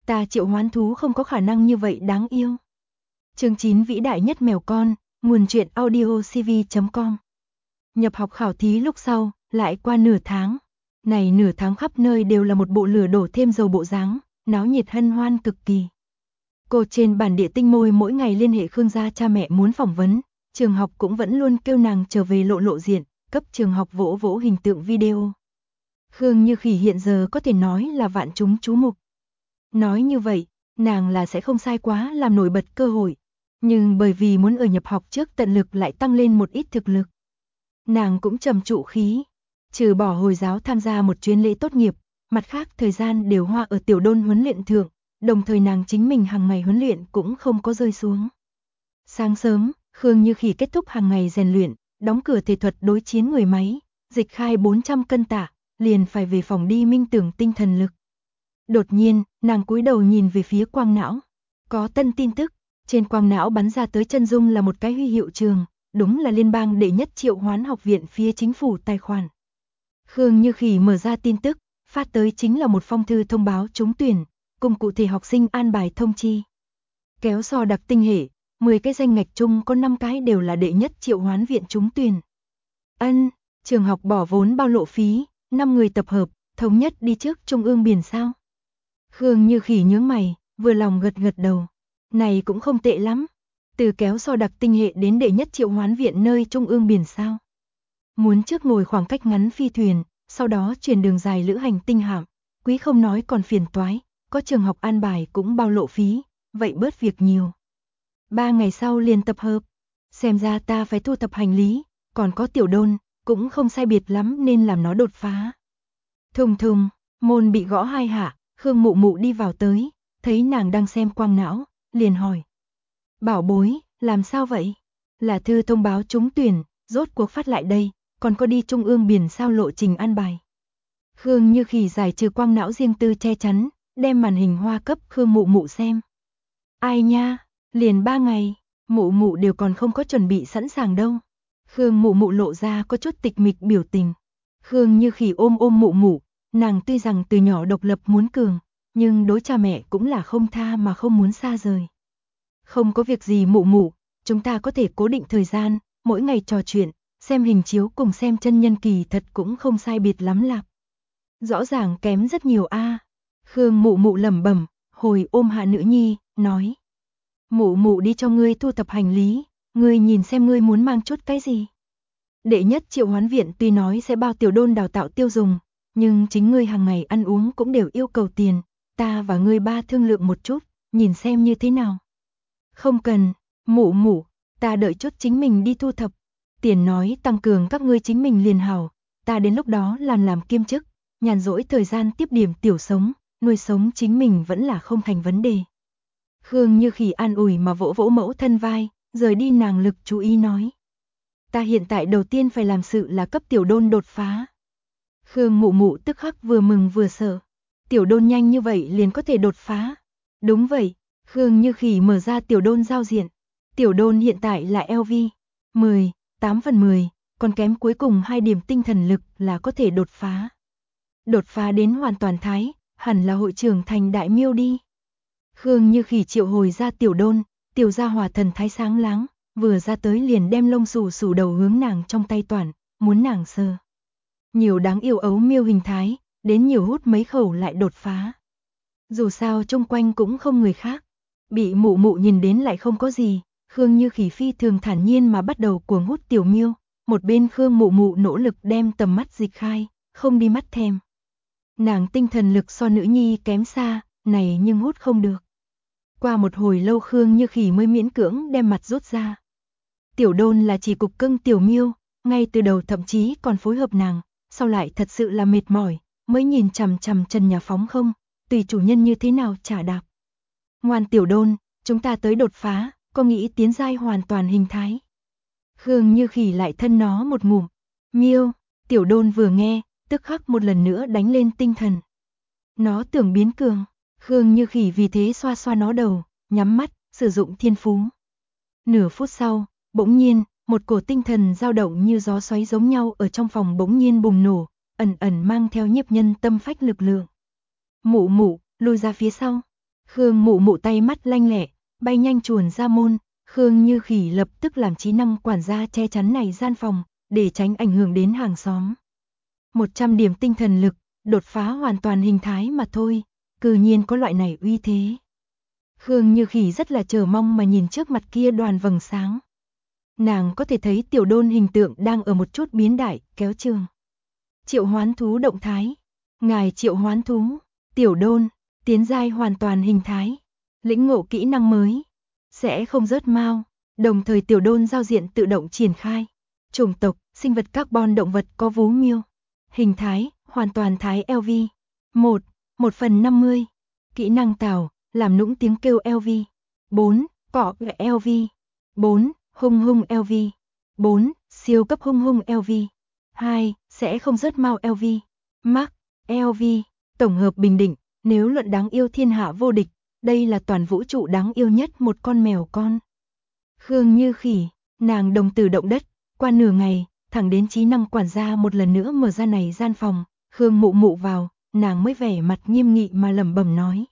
Ta triệu hoán thú không có khả năng như vậy đáng yêu. Chương 9 vĩ đại nhất mèo con, nguồn truyện audiocv.com. Nhập học khảo thí lúc sau, lại qua nửa tháng. Này nửa tháng khắp nơi đều là một bộ lửa đổ thêm dầu bộ dáng, náo nhiệt hân hoan cực kỳ. Cô trên bản địa tinh môi mỗi ngày liên hệ Khương gia cha mẹ muốn phỏng vấn, trường học cũng vẫn luôn kêu nàng trở về lộ diện, cấp trường học vỗ vỗ hình tượng video. Khương Như Khỉ hiện giờ có thể nói là vạn chúng chú mục. Nói như vậy, nàng là sẽ không sai quá làm nổi bật cơ hội, nhưng bởi vì muốn ở nhập học trước tận lực lại tăng lên một ít thực lực. Nàng cũng trầm trụ khí, trừ bỏ hồi giáo tham gia một chuyến lễ tốt nghiệp, mặt khác thời gian đều hoa ở tiểu đôn huấn luyện thượng, đồng thời nàng chính mình hàng ngày huấn luyện cũng không có rơi xuống. Sáng sớm, Khương Như Khỉ kết thúc hàng ngày rèn luyện, đóng cửa thể thuật đối chiến người máy, dịch khai 400 cân tạ, liền phải về phòng đi minh tưởng tinh thần lực. Đột nhiên, nàng cúi đầu nhìn về phía quang não. Có tân tin tức, trên quang não bắn ra tới chân dung là một cái huy hiệu trường, đúng là liên bang đệ nhất triệu hoán học viện phía chính phủ tài khoản. Khương Như Khỉ mở ra tin tức, phát tới chính là một phong thư thông báo trúng tuyển, cùng cụ thể học sinh an bài thông chi. Kéo so đặc tinh hệ, 10 cái danh ngạch chung có 5 cái đều là đệ nhất triệu hoán viện trúng tuyển. Trường học bỏ vốn bao lộ phí, 5 người tập hợp, thống nhất đi trước trung ương biển sao? Khương Như Khỉ nhướng mày, vừa lòng gật gật đầu. Này cũng không tệ lắm. Từ kéo so đặc tinh hệ đến đệ nhất triệu hoán viện nơi trung ương biển sao? Muốn trước ngồi khoảng cách ngắn phi thuyền, sau đó chuyển đường dài lữ hành tinh hạm, quý không nói còn phiền toái, có trường học an bài cũng bao lộ phí, vậy bớt việc nhiều. 3 ngày sau liền tập hợp, xem ra ta phải thu thập hành lý, còn có tiểu đôn, cũng không sai biệt lắm nên làm nó đột phá. Thùng thùng, môn bị gõ 2 hạ, Khương Mụ Mụ đi vào tới, thấy nàng đang xem quang não, liền hỏi. Bảo bối, làm sao vậy? Là thư thông báo trúng tuyển, rốt cuộc phát lại đây, còn có đi trung ương biển sao lộ trình an bài. Khương Như Khỉ giải trừ quang não riêng tư che chắn, đem màn hình hoa cấp Khương Mụ Mụ xem. Ai nha, liền 3 ngày, Mụ Mụ đều còn không có chuẩn bị sẵn sàng đâu. Khương Mụ Mụ lộ ra có chút tịch mịch biểu tình. Khương Như Khỉ ôm Mụ Mụ, nàng tuy rằng từ nhỏ độc lập muốn cường, nhưng đối cha mẹ cũng là không tha mà không muốn xa rời. Không có việc gì Mụ Mụ, chúng ta có thể cố định thời gian, mỗi ngày trò chuyện, xem hình chiếu cùng xem chân nhân kỳ thật cũng không sai biệt lắm lạc. Rõ ràng kém rất nhiều a. Khương Mụ Mụ lẩm bẩm, hồi ôm hạ nữ nhi, nói. Mụ Mụ đi cho ngươi thu thập hành lý, ngươi nhìn xem ngươi muốn mang chút cái gì. Đệ nhất triệu hoán viện tuy nói sẽ bao tiểu đôn đào tạo tiêu dùng, nhưng chính ngươi hàng ngày ăn uống cũng đều yêu cầu tiền, ta và ngươi ba thương lượng một chút, nhìn xem như thế nào. Không cần, Mụ Mụ, ta đợi chút chính mình đi thu thập. Tiền nói tăng cường các ngươi chính mình liền hảo, ta đến lúc đó làm kiêm chức, nhàn rỗi thời gian tiếp điểm tiểu sống, nuôi sống chính mình vẫn là không thành vấn đề. Khương Như Khỉ an ủi mà vỗ vỗ mẫu thân vai, rời đi nàng lực chú ý nói. Ta hiện tại đầu tiên phải làm sự là cấp tiểu đôn đột phá. Khương Mụ Mụ tức khắc vừa mừng vừa sợ. Tiểu đôn nhanh như vậy liền có thể đột phá. Đúng vậy, Khương Như Khỉ mở ra tiểu đôn giao diện. Tiểu đôn hiện tại là LV 10, 8 phần 10, còn kém cuối cùng 2 điểm tinh thần lực là có thể đột phá. Đột phá đến hoàn toàn thái, hẳn là hội trưởng thành đại miêu đi. Khương Như Khỉ triệu hồi ra tiểu đôn, tiểu gia hỏa thần thái sáng láng, vừa ra tới liền đem lông xù xù đầu hướng nàng trong tay toàn, muốn nàng sờ. Nhiều đáng yêu ấu miêu hình thái, đến nhiều hút mấy khẩu lại đột phá. Dù sao chung quanh cũng không người khác, bị Mụ Mụ nhìn đến lại không có gì, Khương Như Khỉ phi thường thản nhiên mà bắt đầu cuồng hút tiểu miêu, một bên Khương Mụ Mụ nỗ lực đem tầm mắt dịch khai, không đi mắt thèm. Nàng tinh thần lực so nữ nhi kém xa, này nhưng hút không được. Qua một hồi lâu Khương Như Khỉ mới miễn cưỡng đem mặt rút ra. Tiểu đôn là chỉ cục cưng tiểu miêu, ngay từ đầu thậm chí còn phối hợp nàng, sau lại thật sự là mệt mỏi, mới nhìn chằm chằm trần nhà phóng không, tùy chủ nhân như thế nào trả đạp. Ngoan tiểu đôn, chúng ta tới đột phá, có nghĩ tiến giai hoàn toàn hình thái. Khương Như Khỉ lại thân nó một ngụm. Miêu, tiểu đôn vừa nghe, tức khắc một lần nữa đánh lên tinh thần. Nó tưởng biến cường, Khương Như Khỉ vì thế xoa xoa nó đầu, nhắm mắt, sử dụng thiên phú. Nửa phút sau, bỗng nhiên, một cổ tinh thần dao động như gió xoáy giống nhau ở trong phòng bỗng nhiên bùng nổ, ẩn ẩn mang theo nhiếp nhân tâm phách lực lượng. Mụ Mụ, lùi ra phía sau. Khương Mụ Mụ tay mắt lanh lẹ, bay nhanh chuồn ra môn, Khương Như Khỉ lập tức làm trí năng quản gia che chắn này gian phòng, để tránh ảnh hưởng đến hàng xóm. 100 điểm tinh thần lực, đột phá hoàn toàn hình thái mà thôi, cư nhiên có loại này uy thế. Khương Như Khỉ rất là chờ mong mà nhìn trước mặt kia đoàn vầng sáng. Nàng có thể thấy Tiểu Đôn hình tượng đang ở một chút biến đại, kéo trường. Triệu hoán thú động thái. Ngài triệu hoán thú, Tiểu Đôn, tiến giai hoàn toàn hình thái. Lĩnh ngộ kỹ năng mới, sẽ không rớt mao. Đồng thời Tiểu Đôn giao diện tự động triển khai. Chủng tộc, sinh vật carbon động vật có vú miêu. Hình thái, hoàn toàn thái LV. 1/50. Kỹ năng tào, làm nũng tiếng kêu LV. 4. Cọ LV. 4. Hung hung LV. 4. Siêu cấp hung hung LV. 2. Sẽ không rớt mau LV. Max LV. Tổng hợp bình định, nếu luận đáng yêu thiên hạ vô địch, đây là toàn vũ trụ đáng yêu nhất một con mèo con. Khương Như Khỉ, nàng đồng tử động đất, qua nửa ngày, thẳng đến trí năng quản gia một lần nữa mở ra này gian phòng, Khương Mụ Mụ vào, nàng mới vẻ mặt nghiêm nghị mà lẩm bẩm nói.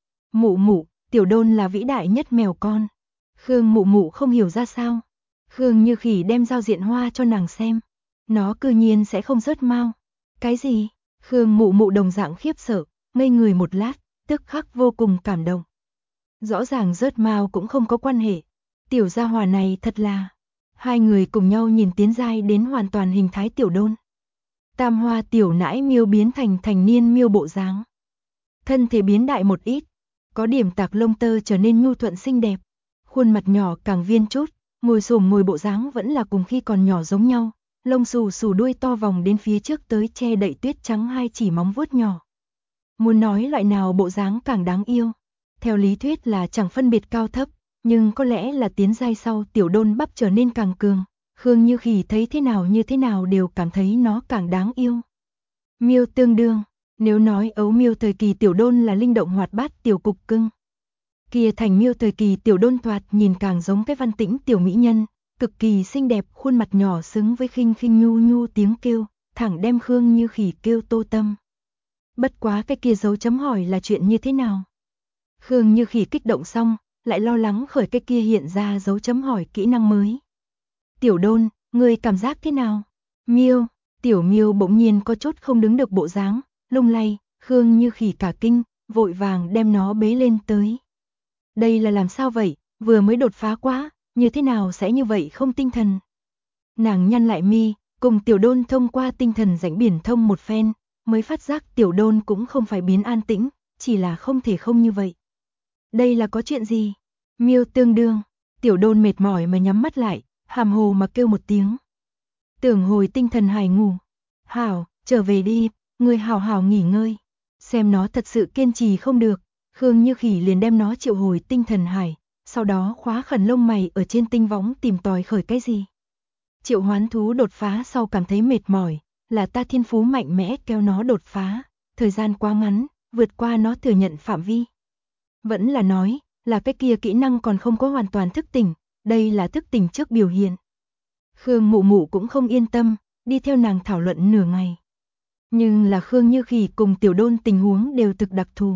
Mụ Mụ, Tiểu Đôn là vĩ đại nhất mèo con. Khương Mụ Mụ không hiểu ra sao. Khương Như Khỉ đem giao diện hoa cho nàng xem. Nó cư nhiên sẽ không rớt mau. Cái gì? Khương Mụ Mụ đồng dạng khiếp sợ, ngây người một lát, tức khắc vô cùng cảm động. Rõ ràng rớt mau cũng không có quan hệ. Tiểu gia hỏa này thật là... Hai người cùng nhau nhìn tiến giai đến hoàn toàn hình thái Tiểu Đôn. Tam hoa tiểu nãi miêu biến thành thành niên miêu bộ dáng. Thân thể biến đại một ít, có điểm tạc lông tơ trở nên nhu thuận xinh đẹp. Khuôn mặt nhỏ càng viên chút, ngồi xổm ngồi bộ dáng vẫn là cùng khi còn nhỏ giống nhau. Lông xù xù đuôi to vòng đến phía trước tới che đậy tuyết trắng hai chỉ móng vuốt nhỏ. Muốn nói loại nào bộ dáng càng đáng yêu. Theo lý thuyết là chẳng phân biệt cao thấp, nhưng có lẽ là tiến giai sau Tiểu Đôn bắp trở nên càng cường. Khương Như Khỉ thấy thế nào như thế nào đều cảm thấy nó càng đáng yêu. Miêu tương đương, nếu nói ấu miêu thời kỳ Tiểu Đôn là linh động hoạt bát tiểu cục cưng. Kia thành miêu thời kỳ Tiểu Đôn thoạt nhìn càng giống cái văn tĩnh tiểu mỹ nhân, cực kỳ xinh đẹp, khuôn mặt nhỏ xứng với khinh khinh nhu nhu tiếng kêu, thẳng đem Khương Như Khỉ kêu tô tâm. Bất quá cái kia dấu chấm hỏi là chuyện như thế nào? Khương Như Khỉ kích động xong, lại lo lắng khởi cái kia hiện ra dấu chấm hỏi kỹ năng mới. Tiểu Đôn, ngươi cảm giác thế nào? Miêu, Tiểu Miêu bỗng nhiên có chút không đứng được bộ dáng, lung lay, Khương Như Khỉ cả kinh, vội vàng đem nó bế lên tới. Đây là làm sao vậy, vừa mới đột phá quá, như thế nào sẽ như vậy không tinh thần? Nàng nhăn lại mi, cùng Tiểu Đôn thông qua tinh thần rãnh biển thông một phen, mới phát giác Tiểu Đôn cũng không phải biến an tĩnh, chỉ là không thể không như vậy. Đây là có chuyện gì? Miêu tương đương, Tiểu Đôn mệt mỏi mà nhắm mắt lại, hàm hồ mà kêu một tiếng. Tưởng hồi tinh thần hài ngủ. Hảo, trở về đi, ngươi hảo hảo nghỉ ngơi. Xem nó thật sự kiên trì không được, Khương Như Khỉ liền đem nó triệu hồi tinh thần hải, sau đó khóa khẩn lông mày ở trên tinh võng tìm tòi khởi cái gì. Triệu hoán thú đột phá sau cảm thấy mệt mỏi, là ta thiên phú mạnh mẽ kéo nó đột phá, thời gian quá ngắn, vượt qua nó thừa nhận phạm vi. Vẫn là nói, là cái kia kỹ năng còn không có hoàn toàn thức tỉnh, đây là thức tỉnh trước biểu hiện. Khương Mụ Mụ cũng không yên tâm, đi theo nàng thảo luận nửa ngày. Nhưng là Khương Như Khỉ cùng Tiểu Đôn tình huống đều thực đặc thù.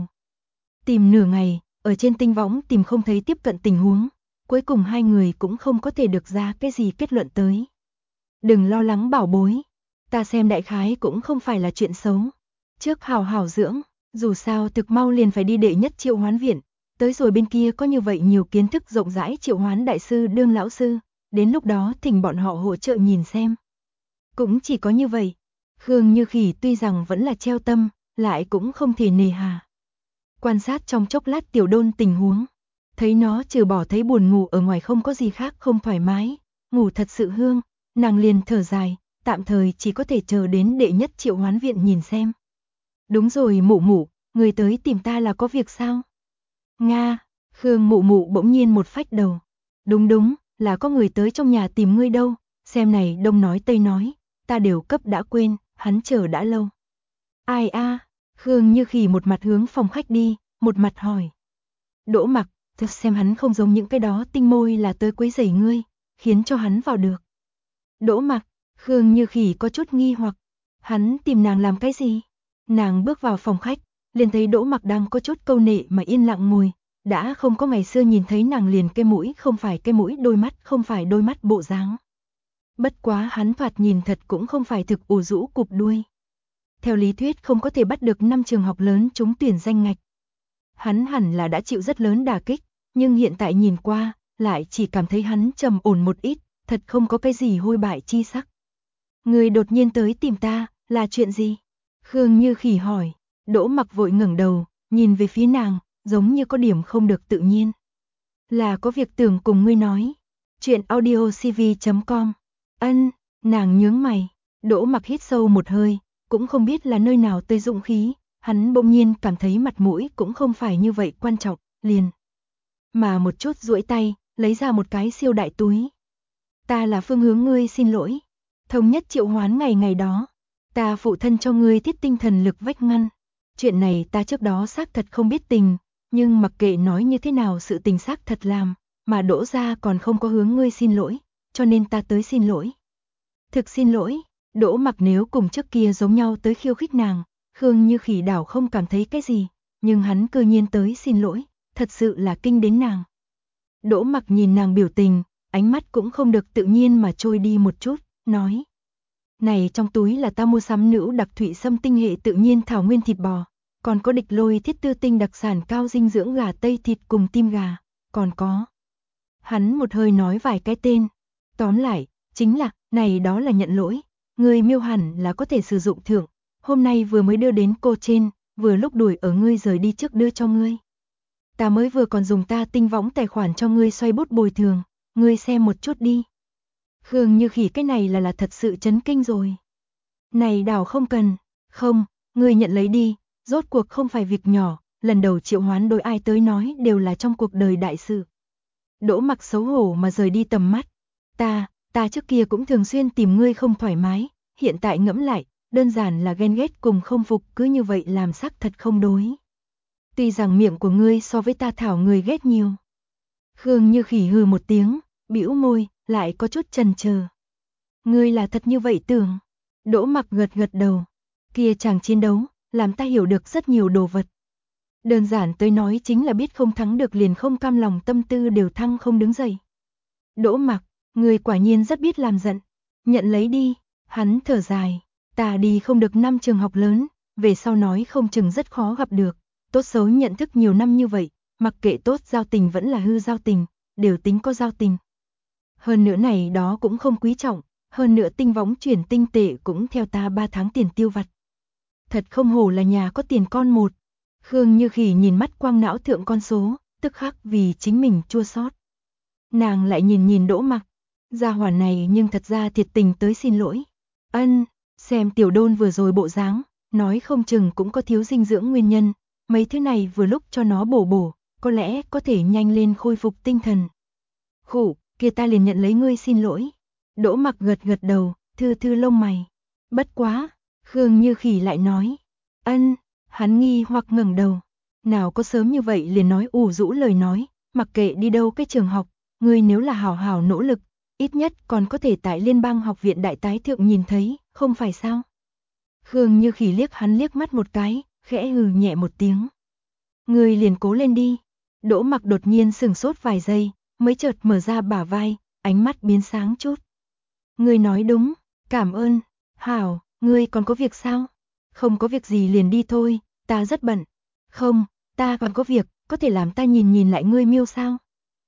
Tìm nửa ngày, ở trên tinh võng tìm không thấy tiếp cận tình huống, cuối cùng hai người cũng không có thể được ra cái gì kết luận tới. Đừng lo lắng bảo bối, ta xem đại khái cũng không phải là chuyện xấu. Trước hào hào dưỡng, dù sao thực mau liền phải đi đệ nhất triệu hoán viện, tới rồi bên kia có như vậy nhiều kiến thức rộng rãi triệu hoán đại sư đương lão sư, đến lúc đó thỉnh bọn họ hỗ trợ nhìn xem. Cũng chỉ có như vậy, Khương Như Khỉ tuy rằng vẫn là treo tâm, lại cũng không thể nề hà. Quan sát trong chốc lát Tiểu Đôn tình huống, thấy nó trừ bỏ thấy buồn ngủ ở ngoài không có gì khác không thoải mái, ngủ thật sự hương, nàng liền thở dài, tạm thời chỉ có thể chờ đến đệ nhất triệu hoán viện nhìn xem. Đúng rồi Mụ Mụ, người tới tìm ta là có việc sao? Nga, Khương Mụ Mụ bỗng nhiên một phách đầu. Đúng, là có người tới trong nhà tìm ngươi đâu, xem này đông nói tây nói, ta đều cấp đã quên, hắn chờ đã lâu. Ai a? Khương Như Khỉ một mặt hướng phòng khách đi, một mặt hỏi. Đỗ Mặc, thật xem hắn không giống những cái đó tinh môi là tới quấy rầy ngươi, khiến cho hắn vào được. Đỗ Mặc, Khương Như Khỉ có chút nghi hoặc, hắn tìm nàng làm cái gì? Nàng bước vào phòng khách, liền thấy Đỗ Mặc đang có chút câu nệ mà yên lặng ngồi, đã không có ngày xưa nhìn thấy nàng liền cái mũi không phải cái mũi, đôi mắt không phải đôi mắt bộ dáng. Bất quá hắn thoạt nhìn thật cũng không phải thực ủ rũ cụp đuôi. Theo lý thuyết không có thể bắt được 5 trường học lớn trúng tuyển danh ngạch. Hắn hẳn là đã chịu rất lớn đả kích, nhưng hiện tại nhìn qua, lại chỉ cảm thấy hắn trầm ổn một ít, thật không có cái gì hôi bại chi sắc. Người đột nhiên tới tìm ta, là chuyện gì? Khương Như Khỉ hỏi. Đỗ Mặc vội ngẩng đầu, nhìn về phía nàng, giống như có điểm không được tự nhiên. Là có việc tưởng cùng ngươi nói. Chuyện audiocv.com. Ân, nàng nhướng mày. Đỗ Mặc hít sâu một hơi, cũng không biết là nơi nào tới dũng khí, hắn bỗng nhiên cảm thấy mặt mũi cũng không phải như vậy quan trọng, liền. Mà một chút duỗi tay, lấy ra một cái siêu đại túi. Ta là Phương hướng ngươi xin lỗi. Thống nhất triệu hoán ngày đó. Ta phụ thân cho ngươi thiết tinh thần lực vách ngăn. Chuyện này ta trước đó xác thật không biết tình, nhưng mặc kệ nói như thế nào sự tình xác thật làm, mà Đỗ gia còn không có hướng ngươi xin lỗi, cho nên ta tới xin lỗi. Thực xin lỗi, Đỗ Mặc nếu cùng trước kia giống nhau tới khiêu khích nàng, Khương Như Khỉ đảo không cảm thấy cái gì, nhưng hắn cư nhiên tới xin lỗi, thật sự là kinh đến nàng. Đỗ Mặc nhìn nàng biểu tình, ánh mắt cũng không được tự nhiên mà trôi đi một chút, nói. Này trong túi là ta mua sắm nữ đặc thủy sâm tinh hệ tự nhiên thảo nguyên thịt bò, còn có địch lôi thiết tư tinh đặc sản cao dinh dưỡng gà tây thịt cùng tim gà, còn có. Hắn một hơi nói vài cái tên, tóm lại, chính là, này đó là nhận lỗi, người miêu hẳn là có thể sử dụng thưởng, hôm nay vừa mới đưa đến cô trên, vừa lúc đuổi ở ngươi rời đi trước đưa cho ngươi. Ta mới vừa còn dùng ta tinh võng tài khoản cho ngươi xoay bút bồi thường, ngươi xem một chút đi. Khương Như Khỉ cái này là thật sự chấn kinh rồi. Này đảo không cần, không, ngươi nhận lấy đi, rốt cuộc không phải việc nhỏ, lần đầu triệu hoán đối ai tới nói đều là trong cuộc đời đại sự. Đỗ Mặc xấu hổ mà rời đi tầm mắt. Ta trước kia cũng thường xuyên tìm ngươi không thoải mái, hiện tại ngẫm lại, đơn giản là ghen ghét cùng không phục, cứ như vậy làm sắc thật không đối. Tuy rằng miệng của ngươi so với ta thảo người ghét nhiều. Khương Như Khỉ hừ một tiếng, bĩu môi, lại có chút chần chờ. Ngươi là thật như vậy tưởng? Đỗ Mặc gật gật đầu. Kia chàng chiến đấu, làm ta hiểu được rất nhiều đồ vật. Đơn giản tới nói chính là biết không thắng được liền không cam lòng, tâm tư đều thăng không đứng dậy. Đỗ Mặc, ngươi quả nhiên rất biết làm giận. Nhận lấy đi, hắn thở dài. Ta đi không được 5 trường học lớn, về sau nói không chừng rất khó gặp được. Tốt xấu nhận thức nhiều năm như vậy, mặc kệ tốt giao tình vẫn là hư giao tình, đều tính có giao tình. Hơn nữa này đó cũng không quý trọng, hơn nữa tinh võng chuyển tinh tệ cũng theo ta 3 tháng tiền tiêu vặt. Thật không hổ là nhà có tiền con một. Khương Như Khỉ nhìn mắt quang não thượng con số, tức khắc vì chính mình chua xót. Nàng lại nhìn Đỗ Mặc, gia hỏa này nhưng thật ra thiệt tình tới xin lỗi. Ân, xem tiểu đôn vừa rồi bộ dáng, nói không chừng cũng có thiếu dinh dưỡng nguyên nhân, mấy thứ này vừa lúc cho nó bổ, có lẽ có thể nhanh lên khôi phục tinh thần. Khủ, kia ta liền nhận lấy ngươi xin lỗi. Đỗ Mặc gật gật đầu, thư lông mày. Bất quá, Khương Như Khỉ lại nói. Ân, hắn nghi hoặc ngẩng đầu. Nào có sớm như vậy liền nói ủ rũ lời nói, mặc kệ đi đâu cái trường học, ngươi nếu là hảo hảo nỗ lực, ít nhất còn có thể tại Liên bang học viện đại tái thượng nhìn thấy, không phải sao? Khương Như Khỉ liếc hắn liếc mắt một cái, khẽ hừ nhẹ một tiếng. Ngươi liền cố lên đi. Đỗ Mặc đột nhiên sửng sốt vài giây, mới chợt mở ra bả vai, ánh mắt biến sáng chút. Ngươi nói đúng, cảm ơn. Hảo, ngươi còn có việc sao? Không có việc gì liền đi thôi, ta rất bận. Không, ta còn có việc, có thể làm ta nhìn lại ngươi miêu sao?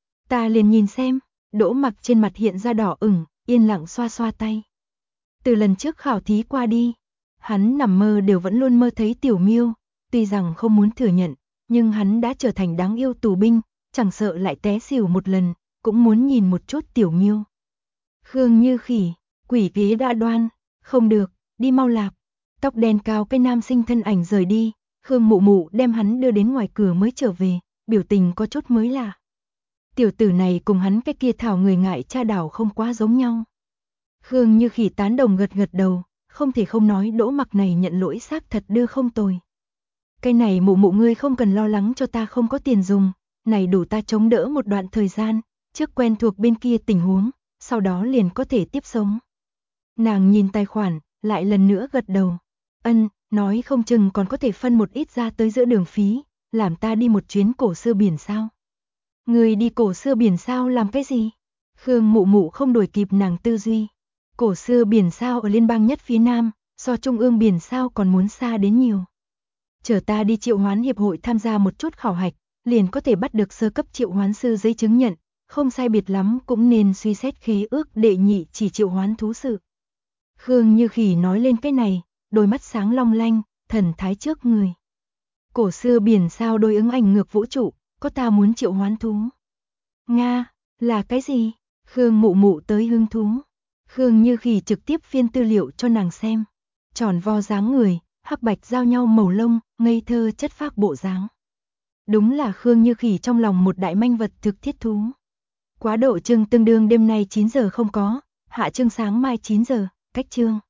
Ta liền nhìn xem. Đỗ Mặc trên mặt hiện ra đỏ ửng, yên lặng xoa xoa tay. Từ lần trước khảo thí qua đi, hắn nằm mơ đều vẫn luôn mơ thấy tiểu miêu, tuy rằng không muốn thừa nhận, nhưng hắn đã trở thành đáng yêu tù binh, chẳng sợ lại té xỉu một lần, cũng muốn nhìn một chút tiểu miêu. Khương Như Khỉ, quỷ kế đã đoan, không được, đi mau lạp. Tóc đen cao cái nam sinh thân ảnh rời đi, Khương Mụ Mụ đem hắn đưa đến ngoài cửa mới trở về, biểu tình có chút mới lạ. Tiểu tử này cùng hắn cái kia thảo người ngại cha đảo không quá giống nhau. Khương Như Khỉ tán đồng gật gật đầu, không thể không nói Đỗ Mặc này nhận lỗi xác thật đưa không tồi. Cái này Mụ Mụ ngươi không cần lo lắng cho ta không có tiền dùng, này đủ ta chống đỡ một đoạn thời gian, trước quen thuộc bên kia tình huống, sau đó liền có thể tiếp sống. Nàng nhìn tài khoản, lại lần nữa gật đầu. Ân, nói không chừng còn có thể phân một ít ra tới giữa đường phí, làm ta đi một chuyến cổ xưa biển sao. Người đi cổ xưa biển sao làm cái gì? Khương Mụ Mụ không đuổi kịp nàng tư duy. Cổ xưa biển sao ở liên bang nhất phía Nam, so trung ương biển sao còn muốn xa đến nhiều. Chờ ta đi triệu hoán hiệp hội tham gia một chút khảo hạch, liền có thể bắt được sơ cấp triệu hoán sư giấy chứng nhận, không sai biệt lắm cũng nên suy xét khế ước đệ nhị chỉ triệu hoán thú sự. Khương Như Khỉ nói lên cái này, đôi mắt sáng long lanh, thần thái trước người. Cổ xưa biển sao đối ứng ảnh ngược vũ trụ, có ta muốn triệu hoán thú. Nga, là cái gì? Khương Mụ Mụ tới hứng thú. Khương Như Khỉ trực tiếp phiên tư liệu cho nàng xem. Tròn vo dáng người, hắc bạch giao nhau màu lông, ngây thơ chất phác bộ dáng. Đúng là Khương Như Khỉ trong lòng một đại manh vật thực thiết thú. Quá độ chương tương đương đêm nay 9 giờ không có, hạ chương sáng mai 9 giờ, cách chương.